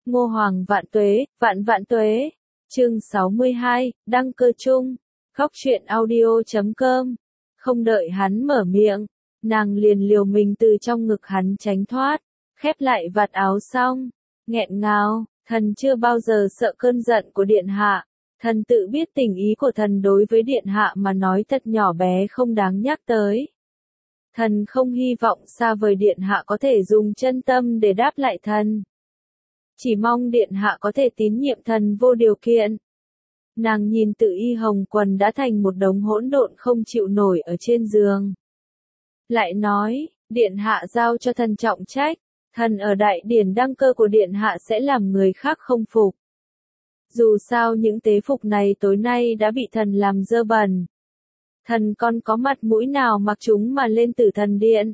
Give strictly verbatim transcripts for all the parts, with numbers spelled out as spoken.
Ngô Hoàng vạn tuế, vạn vạn tuế. Chương sáu mươi hai, đăng cơ chung. Góc truyện audio chấm com. Không đợi hắn mở miệng, nàng liền liều mình từ trong ngực hắn tránh thoát, khép lại vạt áo xong, nghẹn ngào, thần chưa bao giờ sợ cơn giận của điện hạ. Thần tự biết tình ý của thần đối với điện hạ mà nói thật nhỏ bé không đáng nhắc tới. Thần không hy vọng xa vời điện hạ có thể dùng chân tâm để đáp lại thần. Chỉ mong điện hạ có thể tín nhiệm thần vô điều kiện. Nàng nhìn Tự Y hồng quần đã thành một đống hỗn độn không chịu nổi ở trên giường. Lại nói, điện hạ giao cho thần trọng trách, thần ở đại điển đăng cơ của điện hạ sẽ làm người khác không phục. Dù sao những tế phục này tối nay đã bị thần làm dơ bẩn. Thần còn có mặt mũi nào mặc chúng mà lên Tử Thần Điện.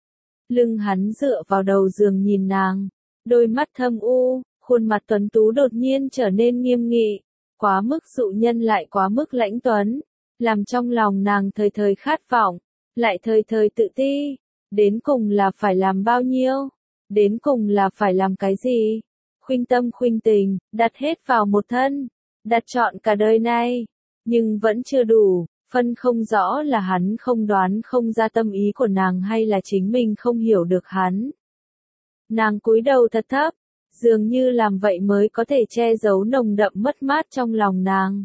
Lưng hắn dựa vào đầu giường nhìn nàng, đôi mắt thâm u, khuôn mặt tuấn tú đột nhiên trở nên nghiêm nghị, quá mức dụ nhân lại quá mức lãnh tuấn, làm trong lòng nàng thời thời khát vọng, lại thời thời tự ti, đến cùng là phải làm bao nhiêu, đến cùng là phải làm cái gì, khuynh tâm khuynh tình, đặt hết vào một thân, đặt trọn cả đời này, nhưng vẫn chưa đủ. Phân không rõ là hắn không đoán không ra tâm ý của nàng hay là chính mình không hiểu được hắn. Nàng cúi đầu thật thấp, dường như làm vậy mới có thể che giấu nồng đậm mất mát trong lòng nàng.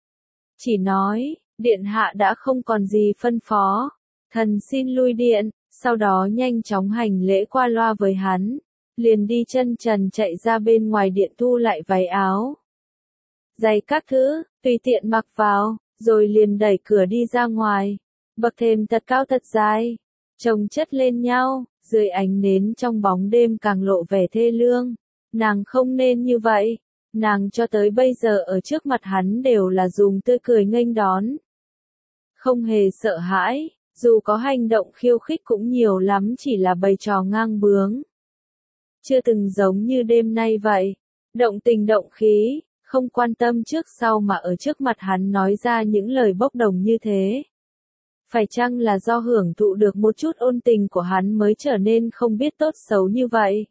Chỉ nói, điện hạ đã không còn gì phân phó, thần xin lui điện, sau đó nhanh chóng hành lễ qua loa với hắn, liền đi chân trần chạy ra bên ngoài điện thu lại váy áo. Giày các thứ, tùy tiện mặc vào. Rồi liền đẩy cửa đi ra ngoài, bậc thềm thật cao thật dài, chồng chất lên nhau, dưới ánh nến trong bóng đêm càng lộ vẻ thê lương. Nàng không nên như vậy, nàng cho tới bây giờ ở trước mặt hắn đều là dùng tươi cười nghênh đón. Không hề sợ hãi, dù có hành động khiêu khích cũng nhiều lắm chỉ là bày trò ngang bướng. Chưa từng giống như đêm nay vậy, động tình động khí. Không quan tâm trước sau mà ở trước mặt hắn nói ra những lời bốc đồng như thế. Phải chăng là do hưởng thụ được một chút ôn tình của hắn mới trở nên không biết tốt xấu như vậy?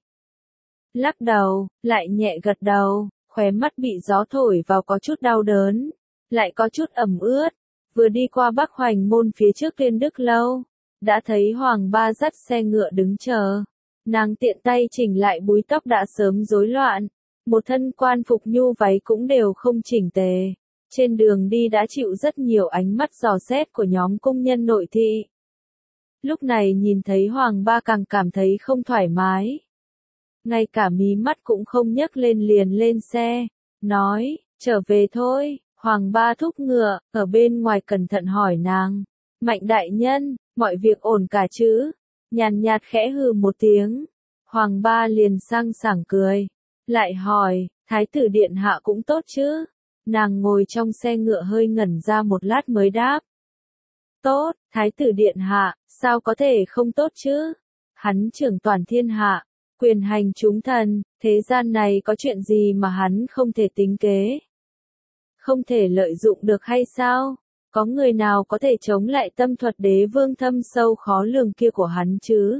Lắc đầu, lại nhẹ gật đầu, khóe mắt bị gió thổi vào có chút đau đớn, lại có chút ẩm ướt. Vừa đi qua Bắc Hoành môn phía trước Liên Đức Lâu, đã thấy Hoàng Ba dắt xe ngựa đứng chờ. Nàng tiện tay chỉnh lại búi tóc đã sớm rối loạn. Một thân quan phục nhu váy cũng đều không chỉnh tề. Trên đường đi đã chịu rất nhiều ánh mắt dò xét của nhóm công nhân nội thị. Lúc này nhìn thấy Hoàng Ba càng cảm thấy không thoải mái. Ngay cả mí mắt cũng không nhấc lên liền lên xe. Nói, trở về thôi. Hoàng Ba thúc ngựa, ở bên ngoài cẩn thận hỏi nàng. Mạnh đại nhân, mọi việc ổn cả chứ? Nhàn nhạt khẽ hừ một tiếng. Hoàng Ba liền sang sảng cười. Lại hỏi, Thái tử điện hạ cũng tốt chứ? Nàng ngồi trong xe ngựa hơi ngẩn ra một lát mới đáp. Tốt, Thái tử điện hạ, sao có thể không tốt chứ? Hắn trưởng toàn thiên hạ, quyền hành chúng thần, thế gian này có chuyện gì mà hắn không thể tính kế? Không thể lợi dụng được hay sao? Có người nào có thể chống lại tâm thuật đế vương thâm sâu khó lường kia của hắn chứ?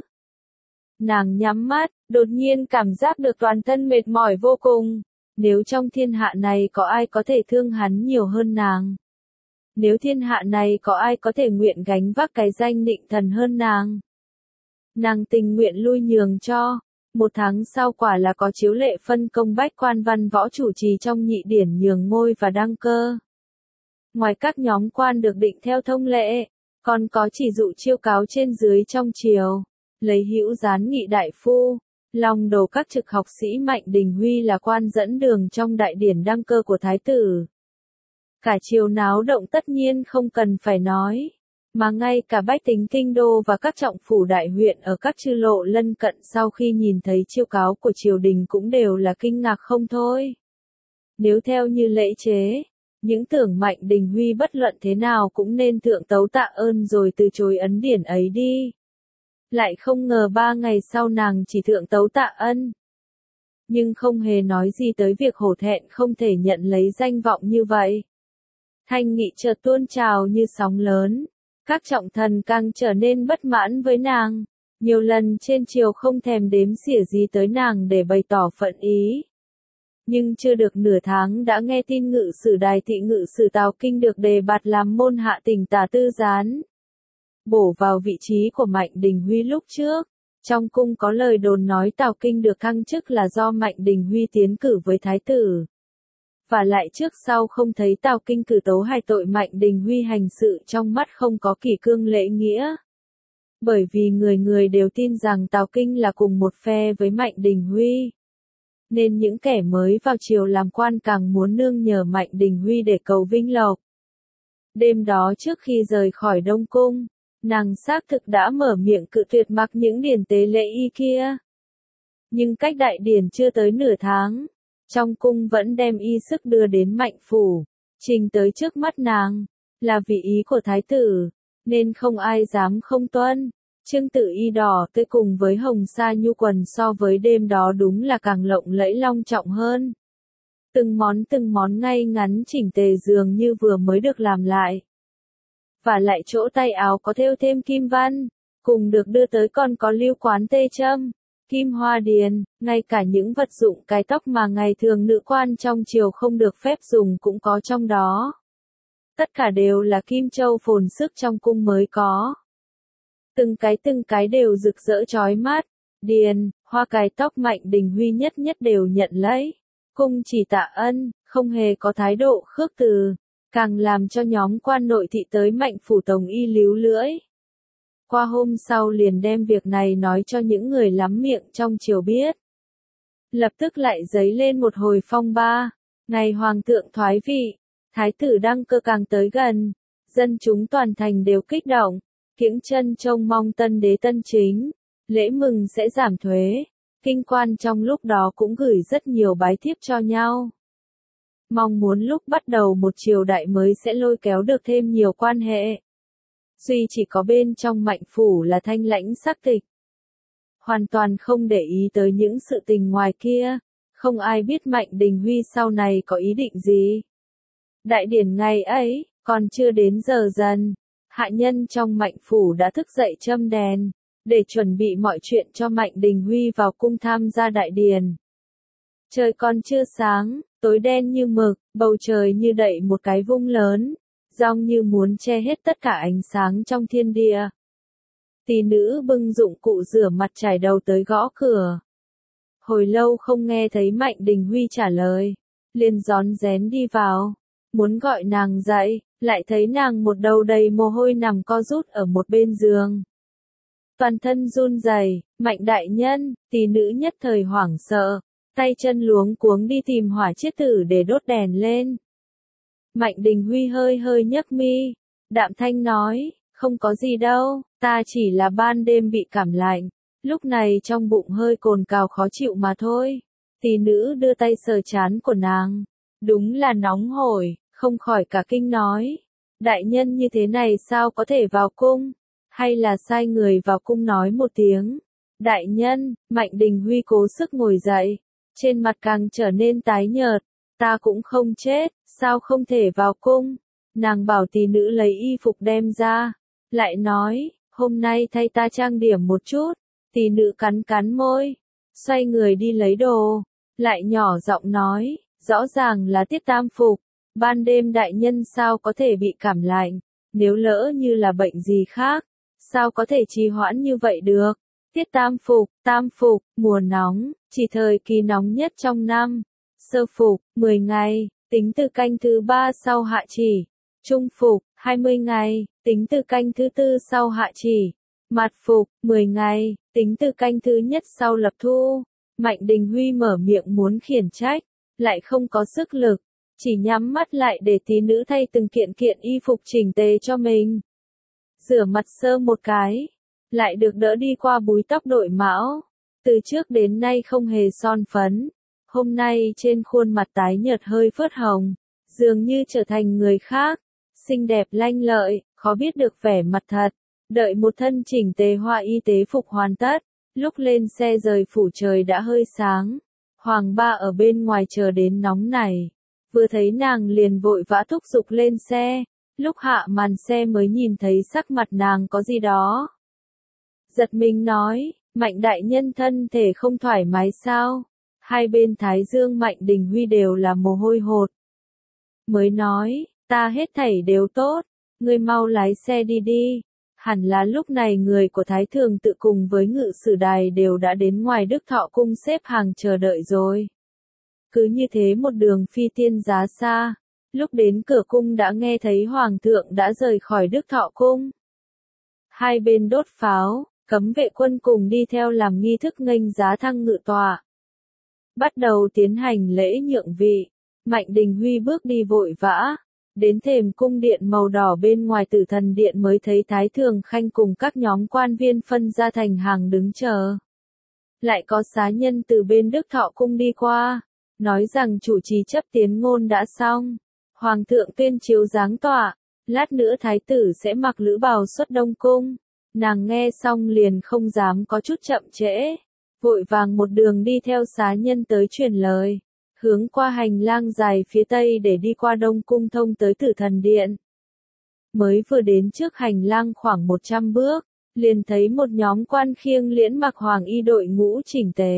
Nàng nhắm mắt, đột nhiên cảm giác được toàn thân mệt mỏi vô cùng. Nếu trong thiên hạ này có ai có thể thương hắn nhiều hơn nàng. Nếu thiên hạ này có ai có thể nguyện gánh vác cái danh định thần hơn nàng. Nàng tình nguyện lui nhường cho. Một tháng sau quả là có chiếu lệ phân công bách quan văn võ chủ trì trong nhị điển nhường ngôi và đăng cơ. Ngoài các nhóm quan được định theo thông lệ, còn có chỉ dụ chiêu cáo trên dưới trong triều. Lấy hữu gián nghị đại phu, lòng đầu các trực học sĩ Mạnh Đình Huy là quan dẫn đường trong đại điển đăng cơ của thái tử. Cả triều náo động tất nhiên không cần phải nói, mà ngay cả bách tính kinh đô và các trọng phủ đại huyện ở các chư lộ lân cận sau khi nhìn thấy chiêu cáo của triều đình cũng đều là kinh ngạc không thôi. Nếu theo như lễ chế, những tưởng Mạnh Đình Huy bất luận thế nào cũng nên thượng tấu tạ ơn rồi từ chối ấn điển ấy đi. Lại không ngờ ba ngày sau nàng chỉ thượng tấu tạ ân. Nhưng không hề nói gì tới việc hổ thẹn không thể nhận lấy danh vọng như vậy. Thanh nghị chợt tuôn trào như sóng lớn. Các trọng thần càng trở nên bất mãn với nàng. Nhiều lần trên triều không thèm đếm xỉa gì tới nàng để bày tỏ phận ý. Nhưng chưa được nửa tháng đã nghe tin ngự sử đài thị ngự sử Tào Kinh được đề bạt làm môn hạ tỉnh tả tư gián. Bổ vào vị trí của Mạnh Đình Huy lúc trước. Trong cung có lời đồn nói Tào Kinh được thăng chức là do Mạnh Đình Huy tiến cử với thái tử. Và lại trước sau không thấy Tào Kinh cử tấu hài tội Mạnh Đình Huy hành sự trong mắt không có kỷ cương lễ nghĩa. Bởi vì người người đều tin rằng Tào Kinh là cùng một phe với Mạnh Đình Huy. Nên những kẻ mới vào triều làm quan càng muốn nương nhờ Mạnh Đình Huy để cầu vinh lộc. Đêm đó trước khi rời khỏi Đông Cung, nàng xác thực đã mở miệng cự tuyệt mặc những điển tế lễ y kia. Nhưng cách đại điển chưa tới nửa tháng, trong cung vẫn đem y sức đưa đến Mạnh phủ, trình tới trước mắt nàng, là vì ý của thái tử, nên không ai dám không tuân. Trương tự y đỏ tươi cùng với hồng sa nhu quần so với đêm đó đúng là càng lộng lẫy long trọng hơn. Từng món từng món ngay ngắn chỉnh tề dường như vừa mới được làm lại. Và lại chỗ tay áo có thêu thêm kim văn, cùng được đưa tới còn có lưu quán tê châm, kim hoa điền, ngay cả những vật dụng cái tóc mà ngày thường nữ quan trong triều không được phép dùng cũng có trong đó. Tất cả đều là kim châu phồn sức trong cung mới có. Từng cái từng cái đều rực rỡ chói mắt, điền, hoa cài tóc Mạnh Đình Huy nhất nhất đều nhận lấy. Cung chỉ tạ ân, không hề có thái độ khước từ, càng làm cho nhóm quan nội thị tới Mạnh phủ tổng y líu lưỡi. Qua hôm sau liền đem việc này nói cho những người lắm miệng trong triều biết. Lập tức lại dấy lên một hồi phong ba, ngày hoàng thượng thoái vị, thái tử đăng cơ càng tới gần, dân chúng toàn thành đều kích động, kiễng chân trông mong tân đế tân chính, lễ mừng sẽ giảm thuế. Kinh quan trong lúc đó cũng gửi rất nhiều bái thiếp cho nhau. Mong muốn lúc bắt đầu một triều đại mới sẽ lôi kéo được thêm nhiều quan hệ. Duy chỉ có bên trong Mạnh phủ là thanh lãnh sắc tịch. Hoàn toàn không để ý tới những sự tình ngoài kia, không ai biết Mạnh Đình Huy sau này có ý định gì. Đại điển ngày ấy, còn chưa đến giờ dần, hạ nhân trong Mạnh phủ đã thức dậy châm đèn, để chuẩn bị mọi chuyện cho Mạnh Đình Huy vào cung tham gia đại điển. Trời còn chưa sáng, tối đen như mực, bầu trời như đậy một cái vung lớn, giông như muốn che hết tất cả ánh sáng trong thiên địa. Tỷ nữ bưng dụng cụ rửa mặt chải đầu tới gõ cửa. Hồi lâu không nghe thấy Mạnh Đình Huy trả lời, liền rón rén đi vào, muốn gọi nàng dậy, lại thấy nàng một đầu đầy mồ hôi nằm co rút ở một bên giường. Toàn thân run rẩy, Mạnh đại nhân, tỷ nữ nhất thời hoảng sợ, tay chân luống cuống đi tìm hỏa chiết tử để đốt đèn lên. Mạnh Đình Huy hơi hơi nhấc mi, đạm thanh nói, không có gì đâu, ta chỉ là ban đêm bị cảm lạnh, lúc này trong bụng hơi cồn cào khó chịu mà thôi. Tỷ nữ đưa tay sờ trán của nàng, đúng là nóng hổi, không khỏi cả kinh nói, đại nhân như thế này sao có thể vào cung? Hay là sai người vào cung nói một tiếng. Đại nhân, Mạnh Đình Huy cố sức ngồi dậy, trên mặt càng trở nên tái nhợt, ta cũng không chết, sao không thể vào cung? Nàng bảo tỷ nữ lấy y phục đem ra, lại nói, hôm nay thay ta trang điểm một chút. Tỷ nữ cắn cắn môi, xoay người đi lấy đồ, lại nhỏ giọng nói, rõ ràng là tiết tam phục, ban đêm đại nhân sao có thể bị cảm lạnh, nếu lỡ như là bệnh gì khác, sao có thể trì hoãn như vậy được. Tiết tam phục, tam phục, mùa nóng, chỉ thời kỳ nóng nhất trong năm. Sơ phục, mười ngày, tính từ canh thứ ba sau hạ chỉ. Trung phục, hai mươi ngày, tính từ canh thứ tư sau hạ chỉ. Mạt phục, mười ngày, tính từ canh thứ nhất sau lập thu. Mạnh Đình Huy mở miệng muốn khiển trách, lại không có sức lực, chỉ nhắm mắt lại để tí nữ thay từng kiện kiện y phục chỉnh tề cho mình. Rửa mặt sơ một cái, lại được đỡ đi qua búi tóc đội mão, từ trước đến nay không hề son phấn, hôm nay trên khuôn mặt tái nhợt hơi phớt hồng, dường như trở thành người khác, xinh đẹp lanh lợi, khó biết được vẻ mặt thật. Đợi một thân chỉnh tề hoa y tế phục hoàn tất, lúc lên xe rời phủ trời đã hơi sáng, Hoàng ba ở bên ngoài chờ đến nóng này, vừa thấy nàng liền vội vã thúc giục lên xe, lúc hạ màn xe mới nhìn thấy sắc mặt nàng có gì đó. Giật mình nói, Mạnh đại nhân thân thể không thoải mái sao? Hai bên thái dương Mạnh Đình Huy đều là mồ hôi hột. Mới nói, ta hết thảy đều tốt, ngươi mau lái xe đi đi. Hẳn là lúc này người của Thái Thường Tự cùng với ngự sử đài đều đã đến ngoài Đức Thọ Cung xếp hàng chờ đợi rồi. Cứ như thế một đường phi tiên giá xa, lúc đến cửa cung đã nghe thấy Hoàng thượng đã rời khỏi Đức Thọ Cung. Hai bên đốt pháo, cấm vệ quân cùng đi theo làm nghi thức nghênh giá thăng ngự tọa. Bắt đầu tiến hành lễ nhượng vị, Mạnh Đình Huy bước đi vội vã. Đến thềm cung điện màu đỏ bên ngoài Tử Thần Điện mới thấy Thái Thường Khanh cùng các nhóm quan viên phân ra thành hàng đứng chờ. Lại có xá nhân từ bên Đức Thọ Cung đi qua, nói rằng chủ trì chấp tiến ngôn đã xong. Hoàng thượng tuyên chiếu giáng tọa, lát nữa Thái tử sẽ mặc lữ bào xuất Đông Cung. Nàng nghe xong liền không dám có chút chậm trễ, vội vàng một đường đi theo xá nhân tới truyền lời. Hướng qua hành lang dài phía tây để đi qua Đông Cung thông tới Tử Thần Điện. Mới vừa đến trước hành lang khoảng một trăm bước, liền thấy một nhóm quan khiêng liễn mặc hoàng y đội ngũ chỉnh tề.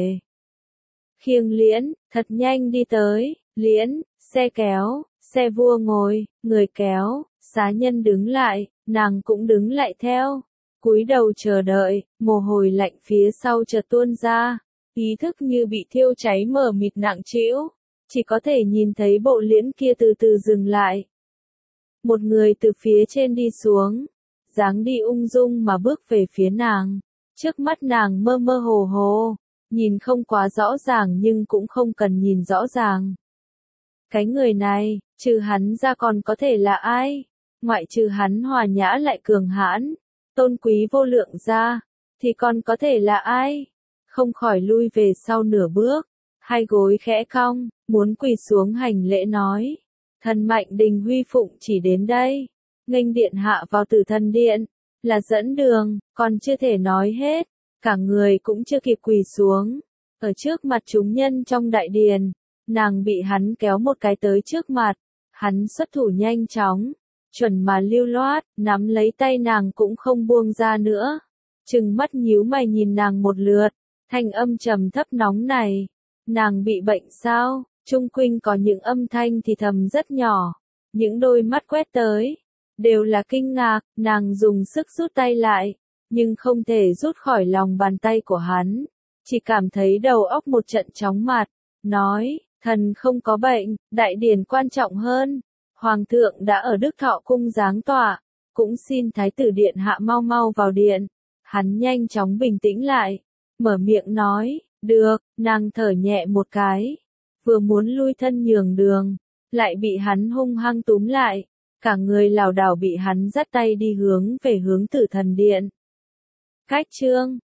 Khiêng liễn, thật nhanh đi tới, liễn, xe kéo, xe vua ngồi, người kéo, xá nhân đứng lại, nàng cũng đứng lại theo. Cúi đầu chờ đợi, mồ hôi lạnh phía sau chợt tuôn ra, ý thức như bị thiêu cháy mờ mịt nặng trĩu. Chỉ có thể nhìn thấy bộ liễn kia từ từ dừng lại. Một người từ phía trên đi xuống, dáng đi ung dung mà bước về phía nàng. Trước mắt nàng mơ mơ hồ hồ, nhìn không quá rõ ràng nhưng cũng không cần nhìn rõ ràng. Cái người này, trừ hắn ra còn có thể là ai? Ngoại trừ hắn hòa nhã lại cường hãn, tôn quý vô lượng ra, thì còn có thể là ai? Không khỏi lui về sau nửa bước, hai gối khẽ cong, muốn quỳ xuống hành lễ nói. Thần Mạnh Đình Huy phụng chỉ đến đây, nghênh điện hạ vào Tử Thần Điện, là dẫn đường, còn chưa thể nói hết, cả người cũng chưa kịp quỳ xuống. Ở trước mặt chúng nhân trong đại điền, nàng bị hắn kéo một cái tới trước mặt, hắn xuất thủ nhanh chóng, chuẩn mà lưu loát, nắm lấy tay nàng cũng không buông ra nữa. Trừng mắt nhíu mày nhìn nàng một lượt, thanh âm trầm thấp nóng này. Nàng bị bệnh sao? Trung quanh có những âm thanh thì thầm rất nhỏ, những đôi mắt quét tới, đều là kinh ngạc, nàng dùng sức rút tay lại, nhưng không thể rút khỏi lòng bàn tay của hắn, chỉ cảm thấy đầu óc một trận chóng mặt, nói, thần không có bệnh, đại điển quan trọng hơn, Hoàng thượng đã ở Đức Thọ Cung giáng tọa, cũng xin Thái tử điện hạ mau mau vào điện. Hắn nhanh chóng bình tĩnh lại, mở miệng nói, được, nàng thở nhẹ một cái, vừa muốn lui thân nhường đường, lại bị hắn hung hăng túm lại, cả người lảo đảo bị hắn dắt tay đi hướng về hướng Tử Thần Điện. Cách chương